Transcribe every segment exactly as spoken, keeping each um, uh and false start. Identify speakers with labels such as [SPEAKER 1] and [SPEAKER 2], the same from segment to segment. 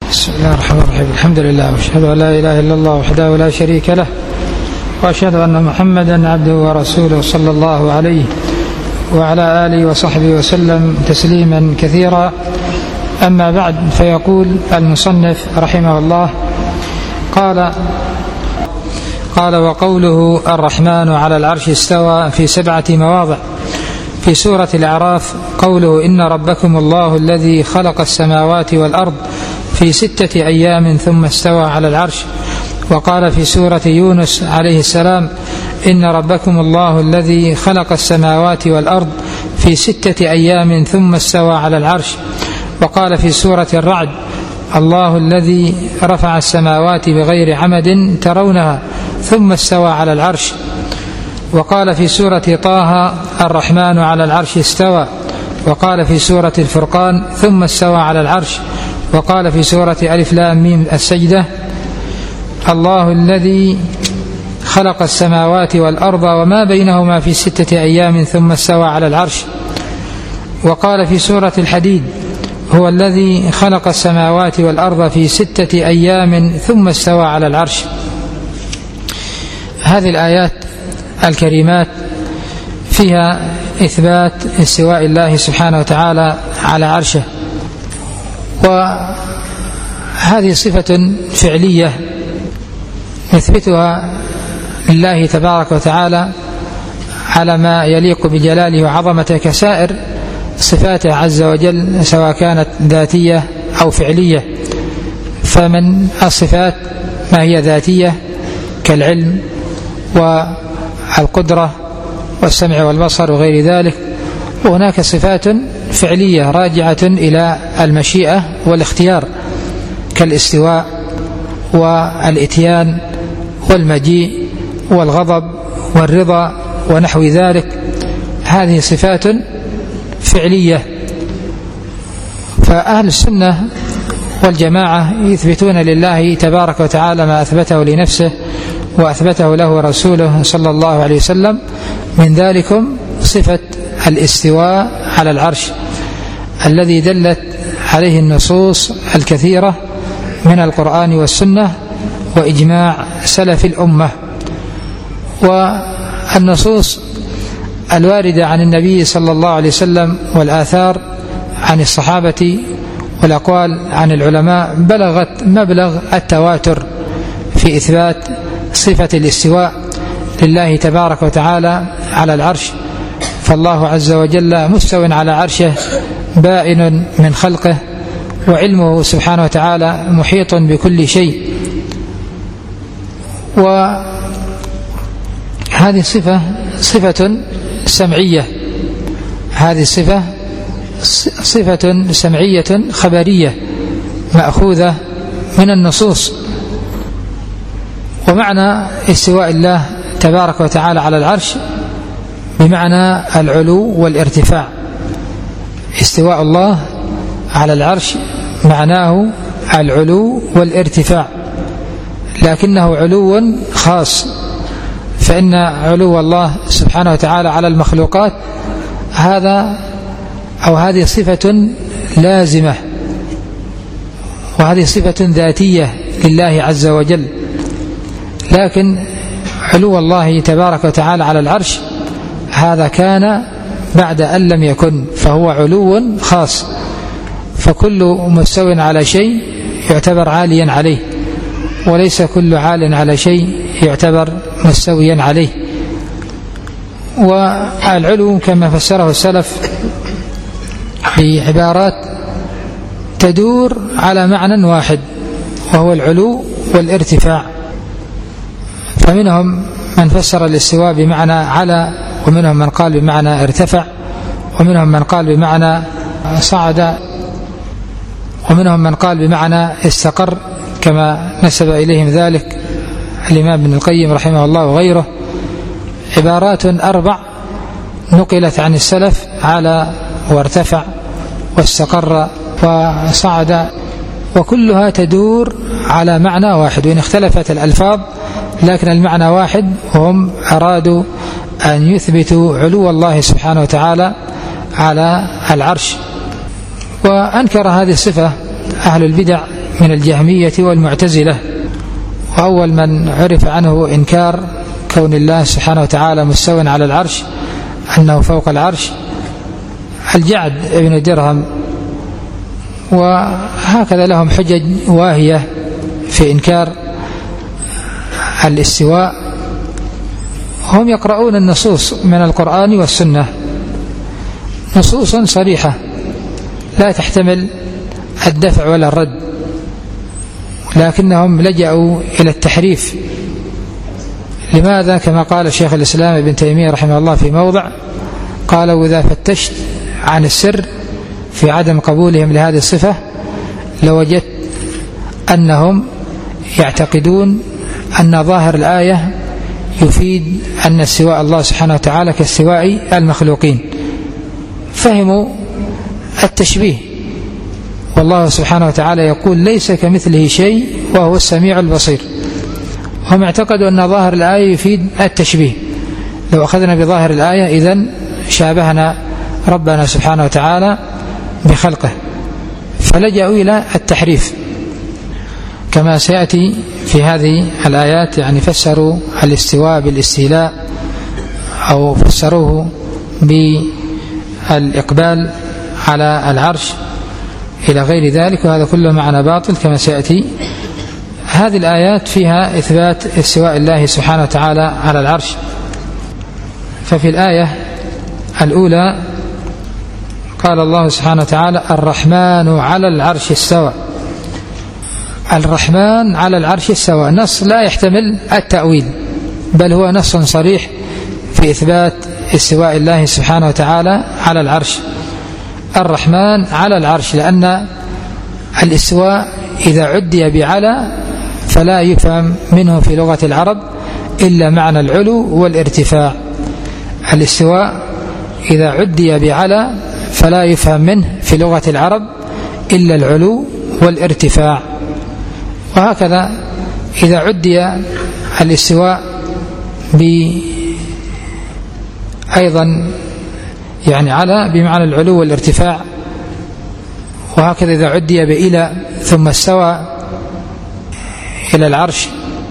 [SPEAKER 1] بسم الله الرحمن الرحيم. الحمد لله واشهد ان لا اله الا الله وحده لا شريك له واشهد ان محمدا عبده ورسوله صلى الله عليه وعلى اله وصحبه وسلم تسليما كثيرا. اما بعد، فيقول المصنف رحمه الله قال قال وقوله الرحمن على العرش استوى في سبعة مواضع في سورة الأعراف. قوله إن ربكم الله الذي خلق السماوات والأرض في ستة أيام ثم استوى على العرش. وقال في سورة يونس عليه السلام إن ربكم الله الذي خلق السماوات والأرض في ستة أيام ثم استوى على العرش. وقال في سورة الرعد الله الذي رفع السماوات بغير عمد ترونها ثم استوى على العرش. وقال في سورة طه الرحمن على العرش استوى. وقال في سورة الفرقان ثم استوى على العرش. وقال في سورة ألف لام ميم السجدة الله الذي خلق السماوات والأرض وما بينهما في ستة أيام ثم استوى على العرش. وقال في سورة الحديد هو الذي خلق السماوات والأرض في ستة أيام ثم استوى على العرش. هذه الآيات الكريمات فيها إثبات استواء الله سبحانه وتعالى على عرشه، وهذه صفة فعلية نثبتها لله تبارك وتعالى على ما يليق بجلاله وعظمته كسائر صفاته عز وجل، سواء كانت ذاتية أو فعلية. فمن الصفات ما هي ذاتية كالعلم والقدرة والسمع والبصر وغير ذلك، وهناك صفات فعلية راجعة إلى المشيئة والاختيار كالاستواء والإتيان والمجيء والغضب والرضا ونحو ذلك. هذه صفات فعلية. فأهل السنة والجماعة يثبتون لله تبارك وتعالى ما أثبته لنفسه وأثبته له رسوله صلى الله عليه وسلم، من ذلكم صفة الاستواء على العرش الذي دلت عليه النصوص الكثيرة من القرآن والسنة وإجماع سلف الأمة. والنصوص الواردة عن النبي صلى الله عليه وسلم والآثار عن الصحابة والأقوال عن العلماء بلغت مبلغ التواتر في إثبات صفة الاستواء لله تبارك وتعالى على العرش. فالله عز وجل مستو على عرشه بائن من خلقه، وعلمه سبحانه وتعالى محيط بكل شيء. وهذه صفة صفة سمعية، هذه صفة صفة سمعية خبرية مأخوذة من النصوص. ومعنى استواء الله تبارك وتعالى على العرش بمعنى العلو والارتفاع. استواء الله على العرش معناه العلو والارتفاع، لكنه علو خاص، فإن علو الله سبحانه وتعالى على المخلوقات هذا أو هذه صفة لازمة، وهذه صفة ذاتية لله عز وجل. لكن علو الله تبارك وتعالى على العرش هذا كان بعد أن لم يكن، فهو علو خاص. فكل مستو على شيء يعتبر عاليا عليه، وليس كل عال على شيء يعتبر مستويا عليه. والعلو كما فسره السلف بعبارات تدور على معنى واحد، وهو العلو والارتفاع. فمنهم من فسر الاستواء بمعنى على، ومنهم من قال بمعنى ارتفع، ومنهم من قال بمعنى صعد، ومنهم من قال بمعنى استقر، كما نسب إليهم ذلك الإمام ابن القيم رحمه الله وغيره. عبارات أربع نقلت عن السلف على وارتفع واستقر وصعد، وكلها تدور على معنى واحد، وإن اختلفت الألفاظ لكن المعنى واحد، وهم أرادوا أن يثبتوا علو الله سبحانه وتعالى على العرش. وأنكر هذه الصفة أهل البدع من الجهمية والمعتزلة. وأول من عرف عنه إنكار كون الله سبحانه وتعالى مستوى على العرش، أنه فوق العرش، الجعد ابن درهم. وهكذا لهم حجج واهية في إنكار الاستواء. هم يقرؤون النصوص من القرآن والسنة، نصوص صريحة لا تحتمل الدفع ولا الرد، لكنهم لجأوا إلى التحريف. لماذا؟ كما قال شيخ الإسلام ابن تيمية رحمه الله في موضع، قال: وإذا فتشت عن السر في عدم قبولهم لهذه الصفة لوجدت أنهم يعتقدون أن ظاهر الآية يفيد أن استواء الله سبحانه وتعالى كاستواء المخلوقين، فهموا التشبيه. والله سبحانه وتعالى يقول: ليس كمثله شيء وهو السميع البصير. هم اعتقدوا أن ظاهر الآية يفيد التشبيه. لو أخذنا بظاهر الآية إذن شابهنا ربنا سبحانه وتعالى بخلقه، فلجأوا إلى التحريف كما سيأتي في هذه الآيات. يعني فسروا الاستواء بالاستيلاء، أو فسروه بالإقبال على العرش إلى غير ذلك، وهذا كله معنى باطل كما سيأتي. هذه الآيات فيها إثبات استواء الله سبحانه وتعالى على العرش. ففي الآية الأولى قال الله سبحانه وتعالى: الرحمن على العرش استوى. الرحمن على العرش استوى نص لا يحتمل التأويل، بل هو نص صريح في إثبات استواء الله سبحانه وتعالى على العرش. الرحمن على العرش، لأن الاستواء إذا عدي بعلى فلا يفهم منه في لغة العرب إلا معنى العلو والارتفاع. الاستواء إذا عدي بعلى فلا يفهم منه في لغة العرب إلا العلو والارتفاع. وهكذا إذا عدي الاستواء ب أيضا يعني على بمعنى العلو والارتفاع، وهكذا إذا عدي بإلى ثم استوى إلى العرش،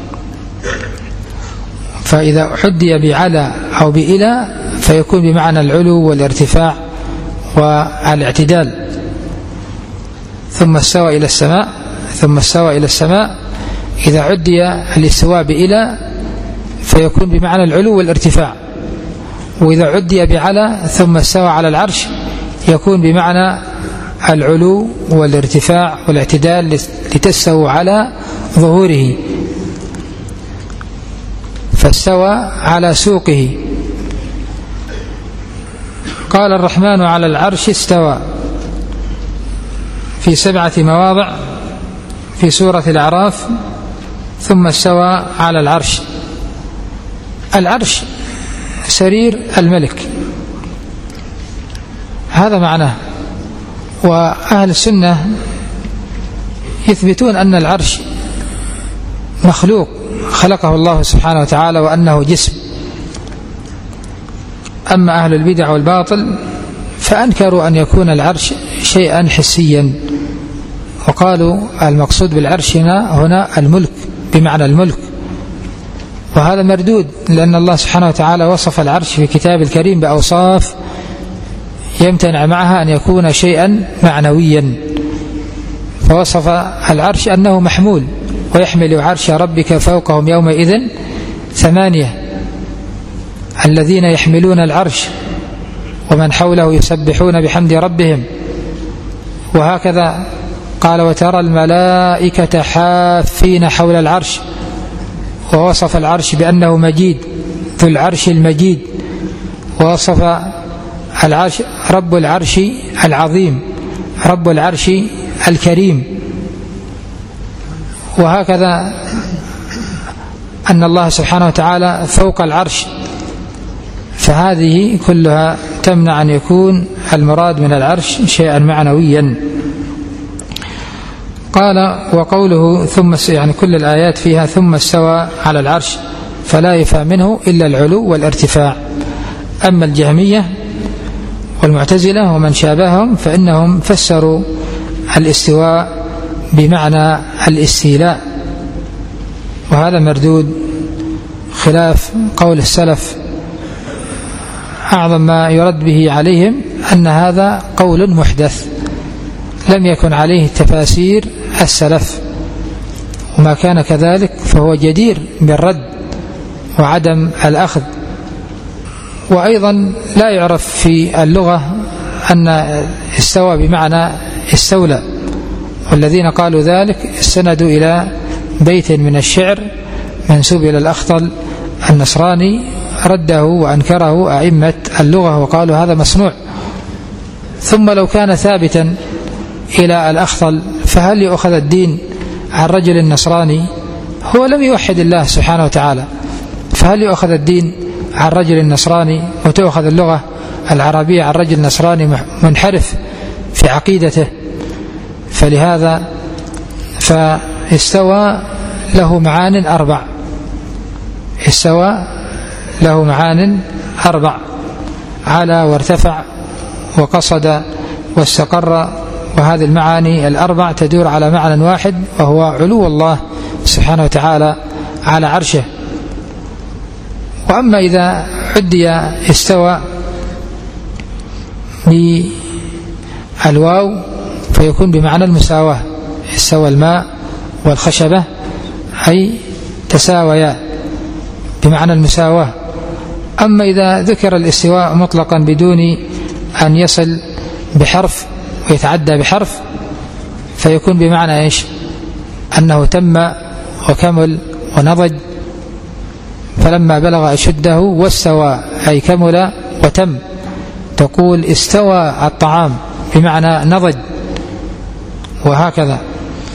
[SPEAKER 1] فإذا عدي بعلى أو بإلى فيكون بمعنى العلو والارتفاع والاعتدال. ثم استوى إلى السماء ثم استوى إلى السماء إذا عدي الاستواء بإلى فيكون بمعنى العلو والارتفاع، وإذا عدي بعلى ثم استوى على العرش يكون بمعنى العلو والارتفاع والاعتدال لتستوى على ظهوره. فاستوى على سوقه. قال: الرحمن على العرش استوى في سبعة مواضع في سورة الأعراف، ثم استوى على العرش. العرش سرير الملك، هذا معناه. وأهل السنة يثبتون أن العرش مخلوق خلقه الله سبحانه وتعالى وأنه جسم. أما أهل البدع والباطل فأنكروا أن يكون العرش شيئا حسيا، وقالوا المقصود بالعرش هنا الملك بمعنى الملك، وهذا مردود، لأن الله سبحانه وتعالى وصف العرش في كتاب الكريم بأوصاف يمتنع معها أن يكون شيئا معنويا. فوصف العرش أنه محمول: ويحمل عرش ربك فوقهم يومئذ ثمانية الذين يحملون العرش ومن حوله يسبحون بحمد ربهم. وهكذا قال: وترى الملائكة حافين حول العرش، ووصف العرش بأنه مجيد ذو العرش المجيد، ووصف العرش رب العرش العظيم رب العرش الكريم. وهكذا أن الله سبحانه وتعالى فوق العرش. فهذه كلها تمنع أن يكون المراد من العرش شيئا معنويا. قال: وقوله ثم، يعني كل الآيات فيها ثم استوى على العرش، فلا يفهم منه إلا العلو والارتفاع. أما الجهمية والمعتزلة ومن شابههم فإنهم فسروا الاستواء بمعنى الاستيلاء، وهذا مردود خلاف قول السلف. أعظم ما يرد به عليهم أن هذا قول محدث لم يكن عليه تفاسير السلف، وما كان كذلك فهو جدير بالرد وعدم الأخذ. وأيضا لا يعرف في اللغة أن استوى بمعنى استولى، والذين قالوا ذلك استندوا إلى بيت من الشعر منسوب إلى الأخطل النصراني رده وأنكره أئمة اللغة وقالوا هذا مصنوع. ثم لو كان ثابتا إلى الأخطل فهل يؤخذ الدين عن رجل نصراني؟ هو لم يوحد الله سبحانه وتعالى، فهل يؤخذ الدين عن رجل نصراني وتأخذ اللغة العربية عن رجل نصراني منحرف في عقيدته؟ فلهذا فاستوى له معان أربع، استوى له معان أربع: على وارتفع وقصد واستقر. وهذه المعاني الأربع تدور على معنى واحد، وهو علو الله سبحانه وتعالى على عرشه. وأما إذا عدي استوى بالواو فيكون بمعنى المساواة، استوى الماء والخشبة أي تساويا بمعنى المساواة. أما إذا ذكر الاستواء مطلقا بدون أن يصل بحرف ويتعدى بحرف فيكون بمعنى إيش؟ أنه تم وكمل ونضج. فلما بلغ أشده واستوى أي كمل وتم. تقول استوى الطعام بمعنى نضج، وهكذا.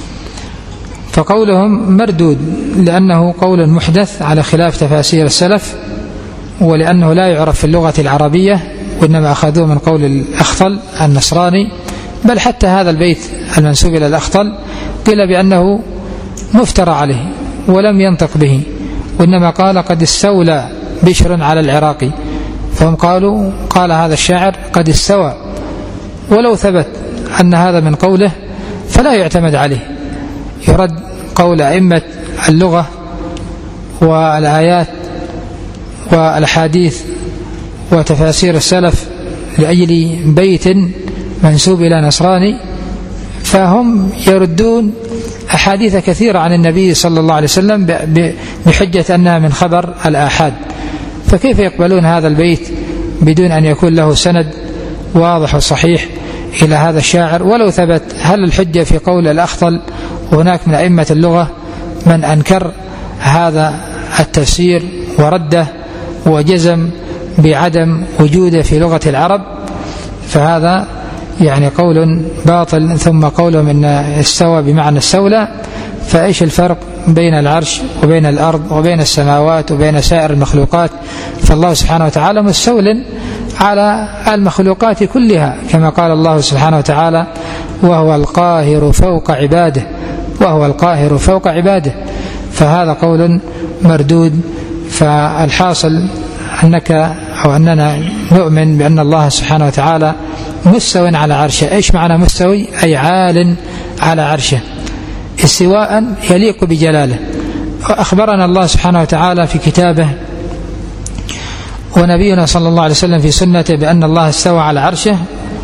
[SPEAKER 1] فقولهم مردود لأنه قول محدث على خلاف تفاسير السلف، ولأنه لا يعرف في اللغة العربية، وإنما أخذوه من قول الأخطل النصراني. بل حتى هذا البيت المنسوب إلى الأخطل قيل بأنه مفترى عليه ولم ينطق به، وإنما قال قد استولى بشر على العراقي، فهم قالوا قال هذا الشاعر قد استوى. ولو ثبت أن هذا من قوله فلا يعتمد عليه، يرد قول أئمة اللغة والآيات والأحاديث وتفاسير السلف لأجل بيت منسوب إلى نصراني، فهم يردون أحاديث كثيرة عن النبي صلى الله عليه وسلم بحجة أنها من خبر الآحاد. فكيف يقبلون هذا البيت بدون أن يكون له سند واضح وصحيح إلى هذا الشاعر؟ ولو ثبت، هل الحجة في قول الأخطل؟ وهناك من أئمة اللغة من أنكر هذا التفسير ورده وجزم بعدم وجوده في لغة العرب، فهذا يعني قول باطل. ثم قولهم إن استوى بمعنى استولى، فإيش الفرق بين العرش وبين الأرض وبين السماوات وبين سائر المخلوقات؟ فالله سبحانه وتعالى مستول على المخلوقات كلها، كما قال الله سبحانه وتعالى وهو القاهر فوق عباده، وهو القاهر فوق عباده. فهذا قول مردود. فالحاصل أنك أو أننا نؤمن بأن الله سبحانه وتعالى مستوى على عرشه. إيش معنى مستوي؟ أي عال على عرشه استواء يليق بجلاله. أخبرنا الله سبحانه وتعالى في كتابه ونبينا صلى الله عليه وسلم في سنته بأن الله استوى على عرشه.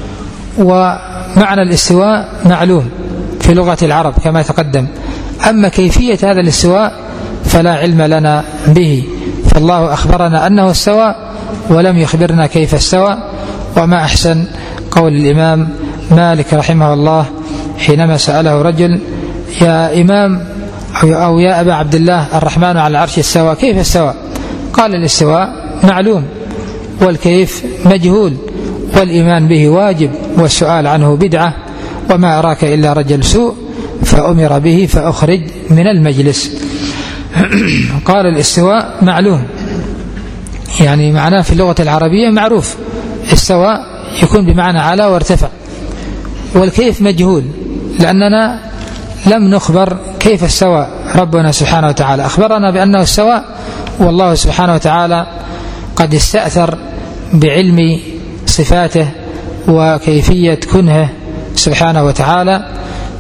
[SPEAKER 1] ومعنى الاستواء معلوم في لغة العرب كما تقدم، أما كيفية هذا الاستواء فلا علم لنا به. فالله أخبرنا أنه استوى ولم يخبرنا كيف استوى. وما أحسن قول الإمام مالك رحمه الله حينما سأله رجل يا إمام أو يا أبا عبد الله الرحمن على العرش استوى، كيف استوى؟ قال الاستواء معلوم والكيف مجهول، والإيمان به واجب والسؤال عنه بدعة، وما أراك إلا رجل سوء فأمر به فأخرج من المجلس. قال الاستواء معلوم، يعني معناه في اللغة العربية معروف. استوى يكون بمعنى على وارتفع، والكيف مجهول لأننا لم نخبر كيف استوى ربنا سبحانه وتعالى. أخبرنا بأنه استوى، والله سبحانه وتعالى قد استأثر بعلم صفاته وكيفية كنهه سبحانه وتعالى،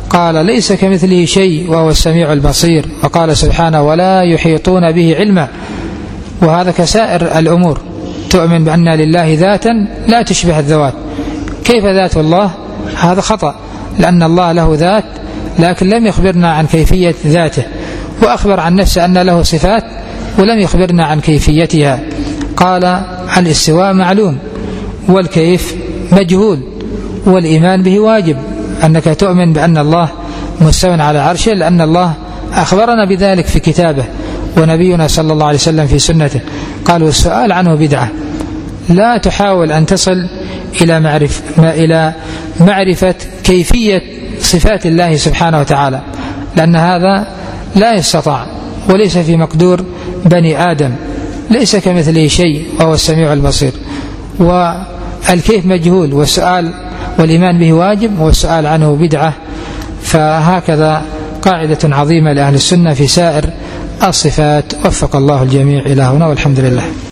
[SPEAKER 1] قال ليس كمثله شيء وهو السميع البصير، وقال سبحانه ولا يحيطون به علما. وهذا كسائر الأمور، تؤمن بأن لله ذاتا لا تشبه الذوات. كيف ذات الله؟ هذا خطأ، لأن الله له ذات لكن لم يخبرنا عن كيفية ذاته، وأخبر عن نفسه أن له صفات ولم يخبرنا عن كيفيتها. قال الاستواء معلوم والكيف مجهول، والإيمان به واجب، أنك تؤمن بأن الله مستوى على عرشه، لأن الله أخبرنا بذلك في كتابه ونبينا صلى الله عليه وسلم في سنته. قالوا السؤال عنه بدعة. لا تحاول أن تصل إلى معرفة, إلى معرفة كيفية صفات الله سبحانه وتعالى، لأن هذا لا يستطاع وليس في مقدور بني آدم. ليس كمثله شيء وهو السميع البصير. والكيف مجهول، والسؤال والإيمان به واجب، والسؤال عنه بدعة. فهكذا قاعدة عظيمة لأهل السنة في سائر الصفات. وفق الله الجميع إلى هنا، والحمد لله.